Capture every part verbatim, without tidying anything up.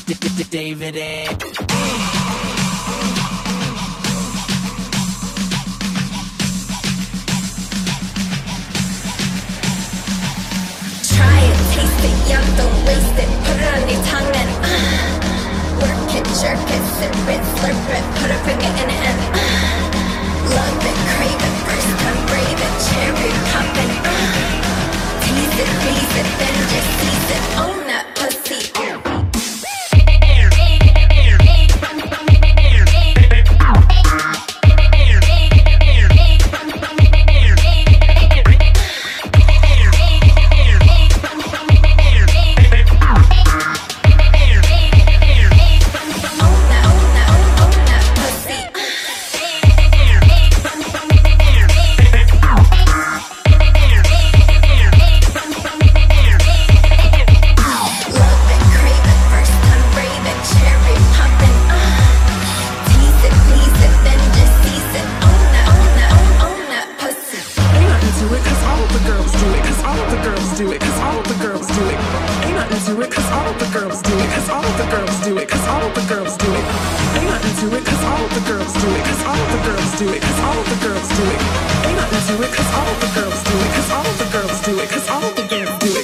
David and Try it, taste it, yum, don't waste it. Put it on your tongue and uh, work it, jerk it, sip it, slurp it, put a finger in it and uh, love it, crave it, first time brave it, cherry poppin', uh, tease it, please it, then just tease it, own that pussy. Do it, cause all the girls do it. Ain't nothing to it, cause all the girls do it, cause all the girls do it, cause all the girls do it. Ain't nothing to it, cause all the girls do it, cause all the girls do it, cause all the girls do it. Ain't nothing to it, cause all the girls do it, cause all the girls do it, cause all the girls do it.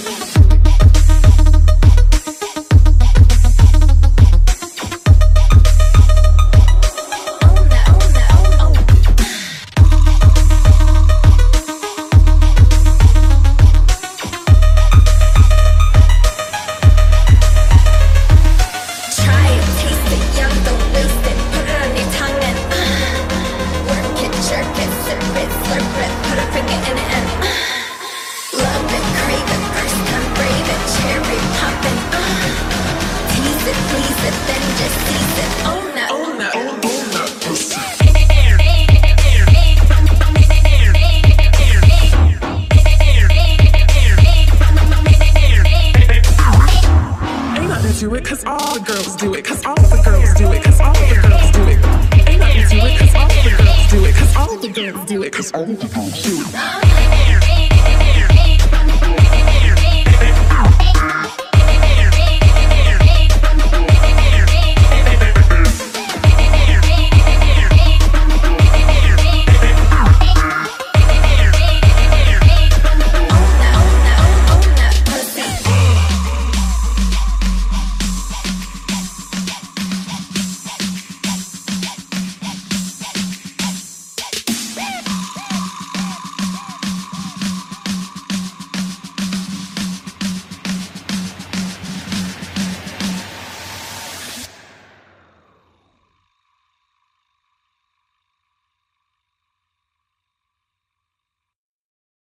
Do it, cause all the girls do it, cause all the girls do it, cause all the girls do it. Ain't nothing to it, cause all the girls do it, cause all the girls do it, cause all the girls do it.